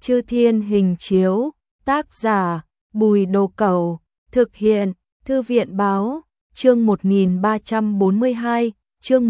Chư Thiên Hình Chiếu, tác giả Bùi Đồ Cẩu, thực hiện Thư viện Báo, chương 1342, chương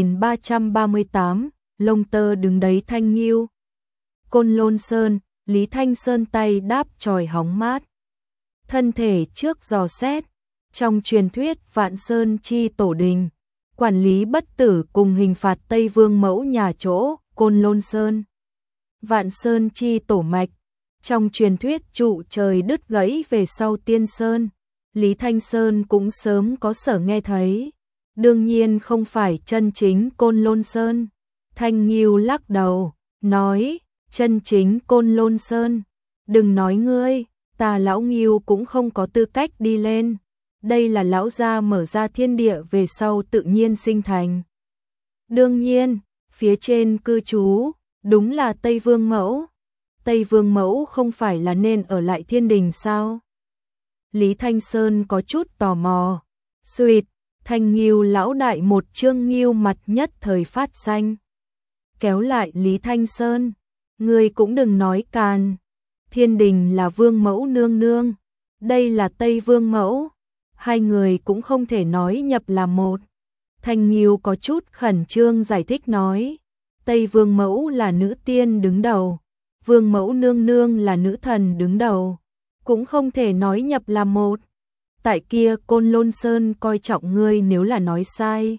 1338, lông tơ đứng đấy thanh nghiêu. Côn Lôn Sơn, Lý Thanh Sơn tay đáp chòi hóng mát. Thân thể trước dò xét, trong truyền thuyết Vạn Sơn chi tổ đình, quản lý bất tử cùng hình phạt Tây Vương mẫu nhà chỗ, Côn Lôn Sơn. Vạn Sơn chi tổ mạch, trong truyền thuyết trụ trời đứt gãy về sau Tiên Sơn, Lý Thanh Sơn cũng sớm có sở nghe thấy, đương nhiên không phải chân chính Côn Lôn Sơn. Thanh Nghiêu lắc đầu, nói, chân chính Côn Lôn Sơn, đừng nói ngươi, ta lão Nghiêu cũng không có tư cách đi lên, đây là lão gia mở ra thiên địa về sau tự nhiên sinh thành. Đương nhiên, phía trên cư trú, đúng là Tây Vương Mẫu. Tây Vương Mẫu không phải là nên ở lại thiên đình sao? Lý Thanh Sơn có chút tò mò. Xuyệt, Thanh Nghiêu lão đại một trương nghiêu mặt nhất thời phát xanh. Kéo lại Lý Thanh Sơn, ngươi cũng đừng nói càn. Thiên đình là Vương Mẫu nương nương, đây là Tây Vương Mẫu, hai người cũng không thể nói nhập là một. Thanh Nghiêu có chút khẩn trương giải thích nói, Tây Vương Mẫu là nữ tiên đứng đầu, Vương Mẫu nương nương là nữ thần đứng đầu, cũng không thể nói nhập là một. Tại kia Côn Lôn Sơn coi trọng ngươi, nếu là nói sai,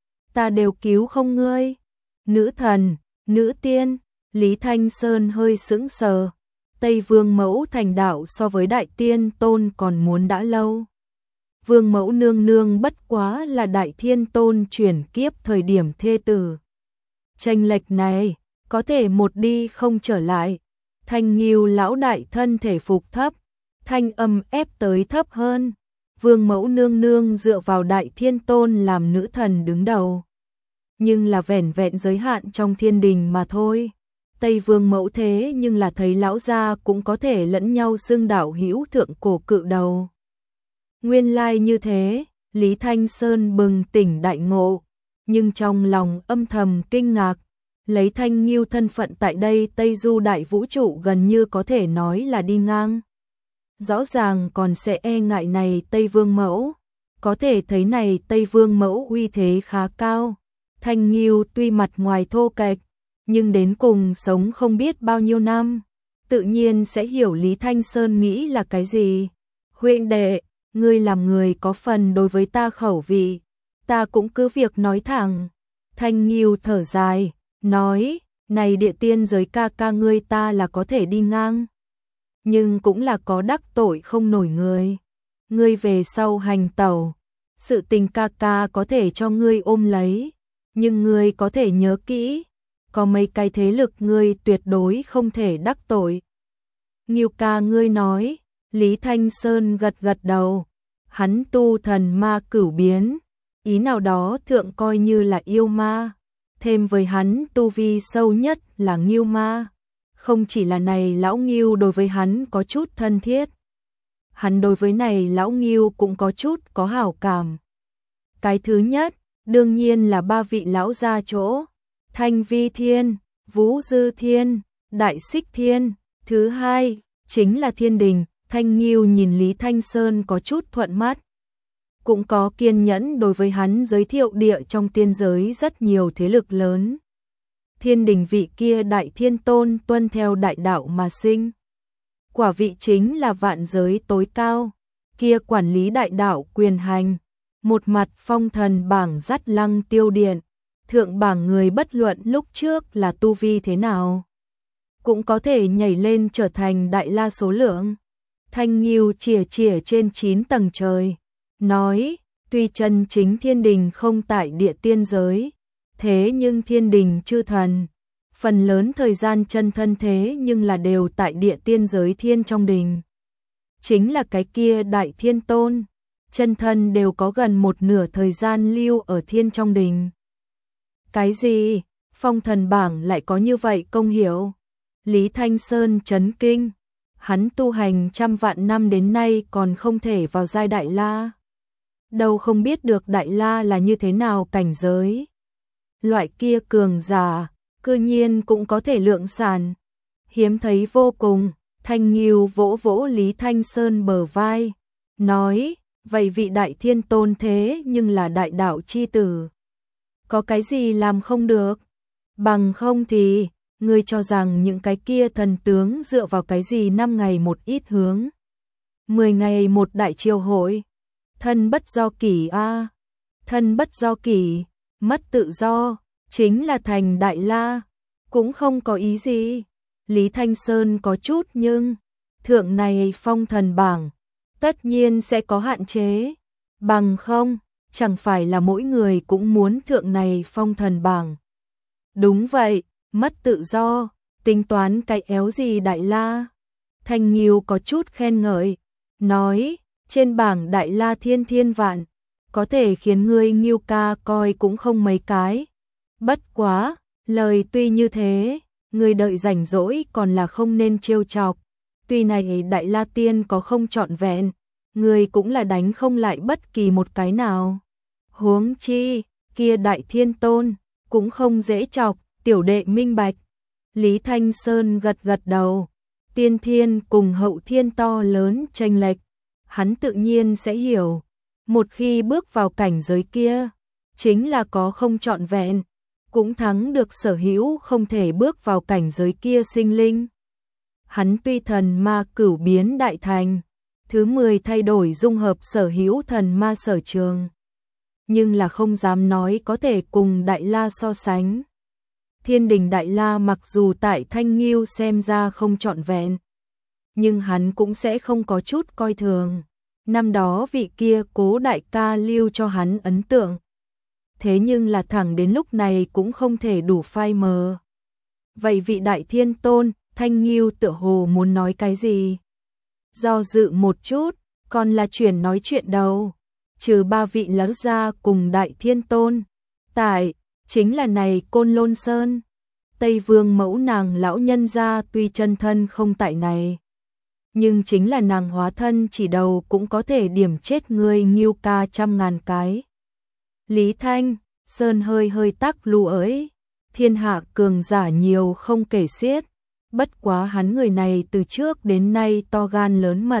ta đều cứu không ngươi. Nữ thần, nữ tiên, Lý Thanh Sơn hơi sững sờ. Tây Vương Mẫu thành đạo so với Đại Tiên Tôn còn muốn đã lâu. Vương Mẫu nương nương bất quá là Đại Thiên Tôn chuyển kiếp thời điểm thê tử. Chênh lệch này, có thể một đi không trở lại. Thanh Nghiêu lão đại thân thể phục thấp, thanh âm ép tới thấp hơn. Vương Mẫu nương nương dựa vào Đại Thiên Tôn làm nữ thần đứng đầu, nhưng là vẻn vẹn giới hạn trong thiên đình mà thôi. Tây Vương Mẫu thế nhưng là thấy lão gia cũng có thể lẫn nhau xưng đạo hữu thượng cổ cự đầu. Nguyên lai như thế, Lý Thanh Sơn bừng tỉnh đại ngộ, nhưng trong lòng âm thầm kinh ngạc, lấy Thanh Nghiêu thân phận tại đây Tây Du đại vũ trụ gần như có thể nói là đi ngang. Rõ ràng còn sẽ e ngại này Tây Vương Mẫu, có thể thấy này Tây Vương Mẫu uy thế khá cao. Thanh Nghiêu tuy mặt ngoài thô kệch, nhưng đến cùng sống không biết bao nhiêu năm, tự nhiên sẽ hiểu Lý Thanh Sơn nghĩ là cái gì. Huynh đệ, ngươi làm người có phần đối với ta khẩu vị, ta cũng cứ việc nói thẳng. Thanh Nghiêu thở dài, nói, này địa tiên giới ca ca ngươi ta là có thể đi ngang, nhưng cũng là có đắc tội không nổi người. Ngươi về sau hành tẩu, sự tình ca ca có thể cho ngươi ôm lấy, nhưng ngươi có thể nhớ kỹ, có mấy cái thế lực ngươi tuyệt đối không thể đắc tội. Nghiêu ca ngươi nói, Lý Thanh Sơn gật gật đầu, hắn tu thần ma cửu biến, ý nào đó thượng coi như là yêu ma, thêm với hắn tu vi sâu nhất là Nghiêu ma. Không chỉ là này lão Nghiêu đối với hắn có chút thân thiết, hắn đối với này lão Nghiêu cũng có chút có hảo cảm. Cái thứ nhất, đương nhiên là ba vị lão gia chỗ, Thanh Vi Thiên, Vũ Dư Thiên, Đại Xích Thiên. Thứ hai, chính là thiên đình. Thanh Nghiêu nhìn Lý Thanh Sơn có chút thuận mắt, cũng có kiên nhẫn đối với hắn giới thiệu địa trong tiên giới rất nhiều thế lực lớn. Thiên đình vị kia Đại Thiên Tôn tuân theo đại đạo mà sinh, quả vị chính là vạn giới tối cao, kia quản lý đại đạo quyền hành, một mặt phong thần bảng dắt Lăng Tiêu Điện, thượng bảng người bất luận lúc trước là tu vi thế nào, cũng có thể nhảy lên trở thành đại la số lượng. Thanh Nghiêu chìa chìa trên 9 tầng trời, nói, tuy chân chính thiên đình không tại địa tiên giới, thế nhưng thiên đình chư thần, phần lớn thời gian chân thân thế nhưng là đều tại địa tiên giới thiên trong đình. Chính là cái kia Đại Thiên Tôn, chân thân đều có gần một nửa thời gian lưu ở thiên trong đình. Cái gì? Phong thần bảng lại có như vậy công hiệu? Lý Thanh Sơn chấn kinh, hắn tu hành trăm vạn năm đến nay còn không thể vào giai đại la. Đâu không biết được đại la là như thế nào cảnh giới. Loại kia cường giả, cư nhiên cũng có thể lượng sản. hiếm thấy vô cùng. Thanh Nghiêu vỗ vỗ Lý Thanh Sơn bờ vai, nói, vậy vị Đại Thiên Tôn thế nhưng là đại đạo chi tử. Có cái gì làm không được? Bằng không thì, ngươi cho rằng những cái kia thần tướng dựa vào cái gì 5 ngày một ít hướng. 10 ngày một đại triều hội. Thân bất do kỷ a. Thân bất do kỷ, mất tự do, chính là thành đại la. Cũng không có ý gì. Lý Thanh Sơn có chút nhưng, thượng này phong thần bảng, tất nhiên sẽ có hạn chế. Bằng không, chẳng phải là mỗi người cũng muốn thượng này phong thần bảng. Đúng vậy, mất tự do, tính toán cái éo gì đại la. Thanh Nghiêu có chút khen ngợi, nói, trên bảng đại la thiên thiên vạn, có thể khiến ngươi Nghiêu ca coi cũng không mấy cái. Bất quá, lời tuy như thế, ngươi đợi rảnh rỗi còn là không nên trêu chọc. Tuy này đại la tiên có không trọn vẹn, ngươi cũng là đánh không lại bất kỳ một cái nào. Huống chi, kia Đại Thiên Tôn, cũng không dễ chọc, tiểu đệ minh bạch. Lý Thanh Sơn gật gật đầu, tiên thiên cùng hậu thiên to lớn chênh lệch, hắn tự nhiên sẽ hiểu. Một khi bước vào cảnh giới kia, chính là có không trọn vẹn, cũng thắng được sở hữu không thể bước vào cảnh giới kia sinh linh. Hắn tuy thần ma cửu biến đại thành, thứ 10 thay đổi dung hợp sở hữu thần ma sở trường, nhưng là không dám nói có thể cùng Đại La so sánh. Thiên đình Đại La mặc dù tại Thanh Nghiêu xem ra không trọn vẹn, nhưng hắn cũng sẽ không có chút coi thường. Năm đó vị kia Cố đại ca lưu cho hắn ấn tượng. Thế nhưng là thẳng đến lúc này cũng không thể đủ phai mờ. Vậy vị Đại Thiên Tôn, Thanh Nghiêu tựa hồ muốn nói cái gì? Do dự một chút, còn là chuyển nói chuyện đầu. Trừ 3 vị lão gia cùng Đại Thiên Tôn, tại, chính là này Côn Lôn Sơn. Tây Vương mẫu nàng lão nhân gia tuy chân thân không tại này, nhưng chính là nàng hóa thân chỉ đầu cũng có thể điểm chết ngươi Nghiêu ca 100.000 cái. Lý Thanh Sơn hơi hơi tắc lù ấy, thiên hạ cường giả nhiều không kể xiết, bất quá hắn người này từ trước đến nay to gan lớn mật.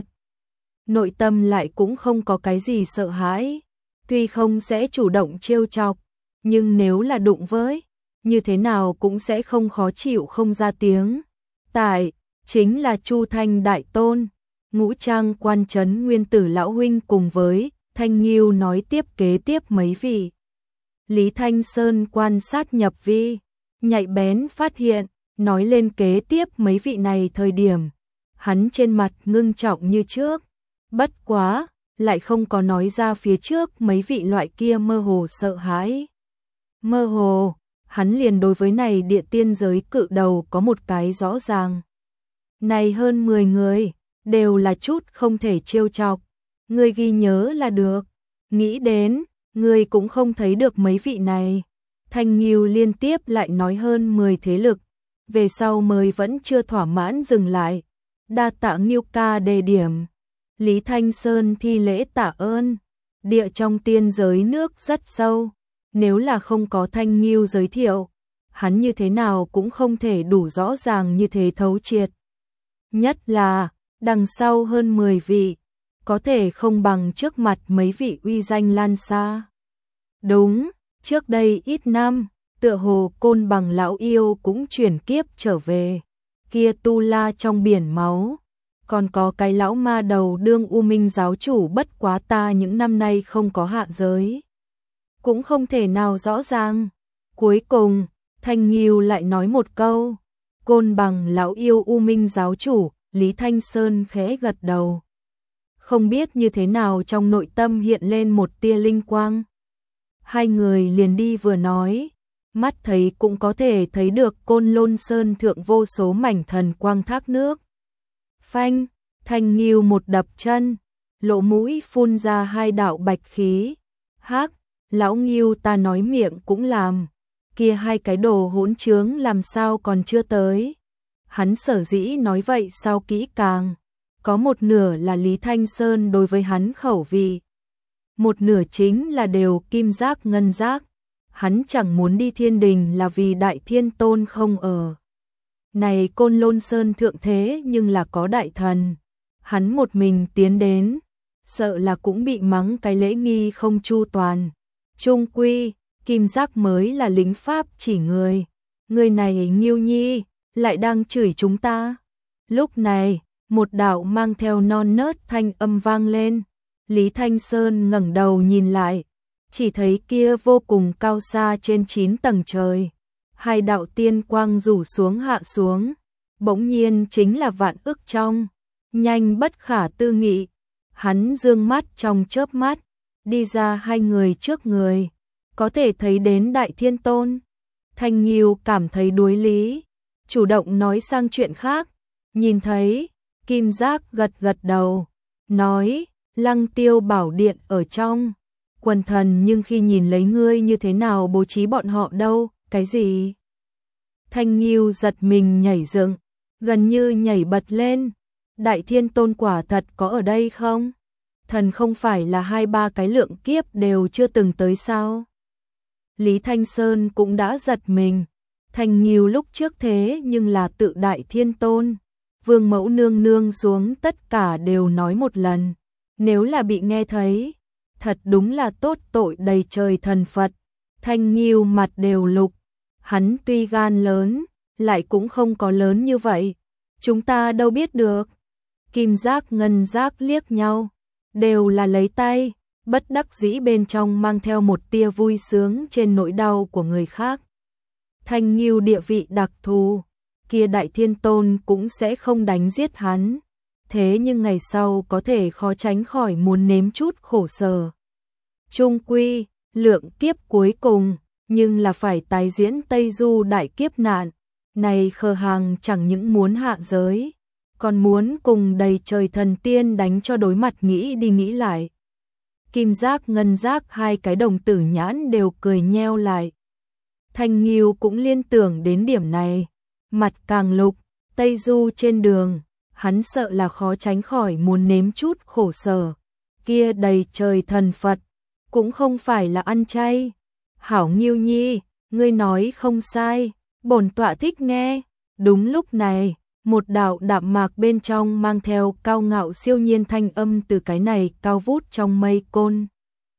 Nội tâm lại cũng không có cái gì sợ hãi, tuy không sẽ chủ động trêu chọc, nhưng nếu là đụng với, như thế nào cũng sẽ không khó chịu không ra tiếng. Tại, chính là Chu Thanh Đại Tôn, Ngũ Trang Quan Trấn Nguyên Tử Lão Huynh cùng với Thanh Nghiêu nói tiếp kế tiếp mấy vị. Lý Thanh Sơn quan sát nhập vi, nhạy bén phát hiện, nói lên kế tiếp mấy vị này thời điểm, hắn trên mặt ngưng trọng như trước. Bất quá, lại không có nói ra phía trước mấy vị loại kia mơ hồ sợ hãi. Mơ hồ, hắn liền đối với này địa tiên giới cự đầu có một cái rõ ràng. Này hơn 10 người, đều là chút không thể trêu chọc. Ngươi ghi nhớ là được. Nghĩ đến, ngươi cũng không thấy được mấy vị này. Thanh Nghiêu liên tiếp lại nói hơn 10 thế lực. Về sau mới vẫn chưa thỏa mãn dừng lại. Đa tạ Nghiêu ca đề điểm. Lý Thanh Sơn thi lễ tạ ơn. Địa trong tiên giới nước rất sâu. Nếu là không có Thanh Nghiêu giới thiệu, hắn như thế nào cũng không thể đủ rõ ràng như thế thấu triệt. Nhất là, đằng sau hơn 10 vị, có thể không bằng trước mặt mấy vị uy danh lan xa. Đúng, trước đây ít năm, tựa hồ Côn Bằng lão yêu cũng chuyển kiếp trở về. Kia tu la trong biển máu. Còn có cái lão ma đầu đương U Minh giáo chủ bất quá ta những năm nay không có hạ giới. Cũng không thể nào rõ ràng. Cuối cùng, Thanh Nghiêu lại nói một câu. Côn Bằng lão yêu U Minh giáo chủ, Lý Thanh Sơn khẽ gật đầu. Không biết như thế nào trong nội tâm hiện lên một tia linh quang. Hai người liền đi vừa nói. Mắt thấy cũng có thể thấy được Côn Lôn Sơn thượng vô số mảnh thần quang thác nước. Phanh, Thanh Nghiêu một đập chân, lỗ mũi phun ra 2 đạo bạch khí. Hắc, lão Nghiêu ta nói miệng cũng làm. Kia 2 cái đồ hỗn trướng làm sao còn chưa tới. Hắn sở dĩ nói vậy sao kỹ càng. Có một nửa là Lý Thanh Sơn đối với hắn khẩu vị. Một nửa chính là đều kim giác ngân giác. Hắn chẳng muốn đi thiên đình là vì Đại Thiên Tôn không ở. Này Côn Lôn Sơn thượng thế nhưng là có đại thần, hắn một mình tiến đến, sợ là cũng bị mắng cái lễ nghi không chu toàn. Trung quy, Kim Giác mới là lính Pháp chỉ người này Nghiêu Nhi, lại đang chửi chúng ta. Lúc này, một đạo mang theo non nớt thanh âm vang lên, Lý Thanh Sơn ngẩng đầu nhìn lại, chỉ thấy kia vô cùng cao xa trên 9 tầng trời, hai đạo tiên quang rủ xuống hạ xuống, bỗng nhiên chính là vạn ức trong, nhanh bất khả tư nghị. Hắn dương mắt trong chớp mắt, đi ra hai người trước người, có thể thấy đến Đại Thiên Tôn. Thanh Nghiêu cảm thấy đuối lý, chủ động nói sang chuyện khác, nhìn thấy, Kim Giác gật gật đầu, nói, Lăng Tiêu Bảo Điện ở trong quần thần, nhưng khi nhìn lấy ngươi như thế nào bố trí bọn họ đâu, cái gì? Thanh Nghiêu giật mình nhảy dựng, gần như nhảy bật lên, Đại Thiên Tôn quả thật có ở đây không? Thần không phải là 2-3 cái lượng kiếp đều chưa từng tới sao? Lý Thanh Sơn cũng đã giật mình, Thanh Nghiêu lúc trước thế nhưng là tự Đại Thiên Tôn, Vương Mẫu nương nương xuống tất cả đều nói một lần, nếu là bị nghe thấy, thật đúng là tốt tội đầy trời thần Phật. Thanh Nghiêu mặt đều lục, hắn tuy gan lớn, lại cũng không có lớn như vậy, chúng ta đâu biết được. Kim Giác Ngân Giác liếc nhau, đều là lấy tay, bất đắc dĩ bên trong mang theo một tia vui sướng trên nỗi đau của người khác. Thanh Nghiêu địa vị đặc thù, kia Đại Thiên Tôn cũng sẽ không đánh giết hắn, thế nhưng ngày sau có thể khó tránh khỏi muốn nếm chút khổ sở. Trung quy, lượng kiếp cuối cùng, nhưng là phải tái diễn Tây Du đại kiếp nạn, này Khờ Hàng chẳng những muốn hạ giới, còn muốn cùng đầy trời thần tiên đánh cho đối mặt. Nghĩ đi nghĩ lại, Kim Giác Ngân Giác hai cái đồng tử nhãn đều cười nheo lại. Thanh Nghiêu cũng liên tưởng đến điểm này, mặt càng lục, Tây Du trên đường, hắn sợ là khó tránh khỏi muốn nếm chút khổ sở, kia đầy trời thần Phật, cũng không phải là ăn chay. Hảo Nghiêu Nhi, ngươi nói không sai, bổn tọa thích nghe. Đúng lúc này, một đạo đạm mạc bên trong mang theo cao ngạo siêu nhiên thanh âm từ cái này cao vút trong mây Côn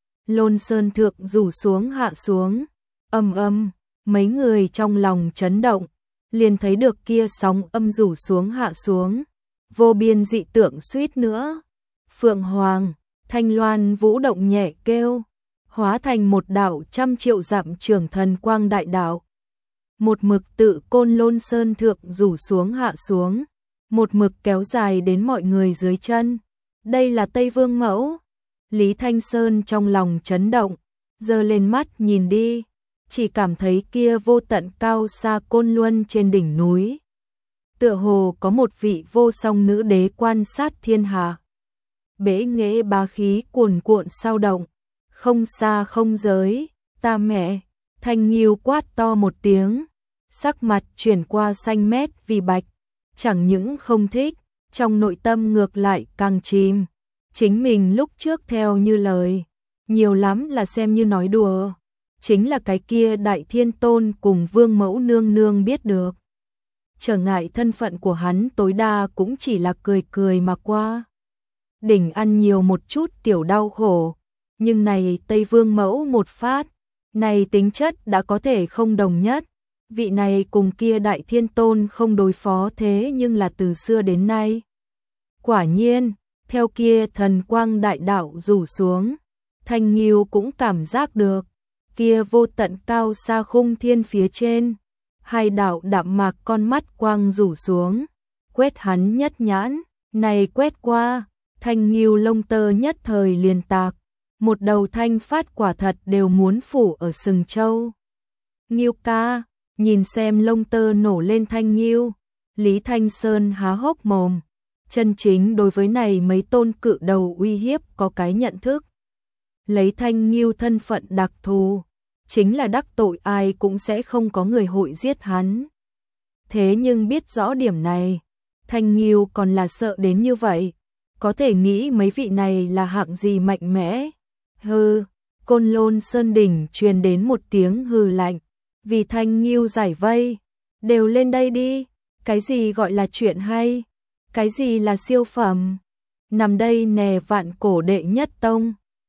Lôn Sơn thượng rủ xuống hạ xuống, âm âm, mấy người trong lòng chấn động, liền thấy được kia sóng âm rủ xuống hạ xuống, vô biên dị tượng suýt nữa. Phượng Hoàng, Thanh Loan vũ động nhẹ kêu, hóa thành một đạo 100 triệu dặm trường thần quang đại đạo. Một mực tự Côn Lôn Sơn thượng rủ xuống hạ xuống, một mực kéo dài đến mọi người dưới chân. Đây là Tây Vương Mẫu. Lý Thanh Sơn trong lòng chấn động, giơ lên mắt nhìn đi, chỉ cảm thấy kia vô tận cao xa Côn Luân trên đỉnh núi. Tựa hồ có một vị vô song nữ đế quan sát thiên hạ. Bế nghệ bá khí cuồn cuộn sao động, không xa không giới, ta mẹ. Thanh Nghiêu quát to một tiếng, sắc mặt chuyển qua xanh mét vì bạch, chẳng những không thích, trong nội tâm ngược lại càng chìm. Chính mình lúc trước theo như lời, nhiều lắm là xem như nói đùa, chính là cái kia Đại Thiên Tôn cùng Vương Mẫu nương nương biết được. Trở ngại thân phận của hắn tối đa cũng chỉ là cười cười mà qua. Đỉnh ăn nhiều một chút tiểu đau khổ, nhưng này Tây Vương Mẫu một phát, này tính chất đã có thể không đồng nhất. Vị này cùng kia Đại Thiên Tôn không đối phó thế nhưng là từ xưa đến nay. Quả nhiên, theo kia thần quang đại đạo rủ xuống, Thanh Nghiêu cũng cảm giác được, kia vô tận cao xa khung thiên phía trên, hai đạo đạm mạc con mắt quang rủ xuống, quét hắn nhất nhãn, này quét qua, Thanh Nghiêu lông tơ nhất thời liền tạc, một đầu thanh phát quả thật đều muốn phủ ở sừng trâu. Nghiêu ca, nhìn xem lông tơ nổ lên Thanh Nghiêu, Lý Thanh Sơn há hốc mồm, chân chính đối với này mấy tôn cự đầu uy hiếp có cái nhận thức. Lấy Thanh Nghiêu thân phận đặc thù, chính là đắc tội ai cũng sẽ không có người hội giết hắn. Thế nhưng biết rõ điểm này, Thanh Nghiêu còn là sợ đến như vậy, có thể nghĩ mấy vị này là hạng gì mạnh mẽ. Hừ, Côn Lôn Sơn đỉnh truyền đến một tiếng hừ lạnh, vì Thanh Nghiêu giải vây, đều lên đây đi. Cái gì gọi là chuyện hay? Cái gì là siêu phẩm? Nằm đây nè vạn cổ đệ nhất tông.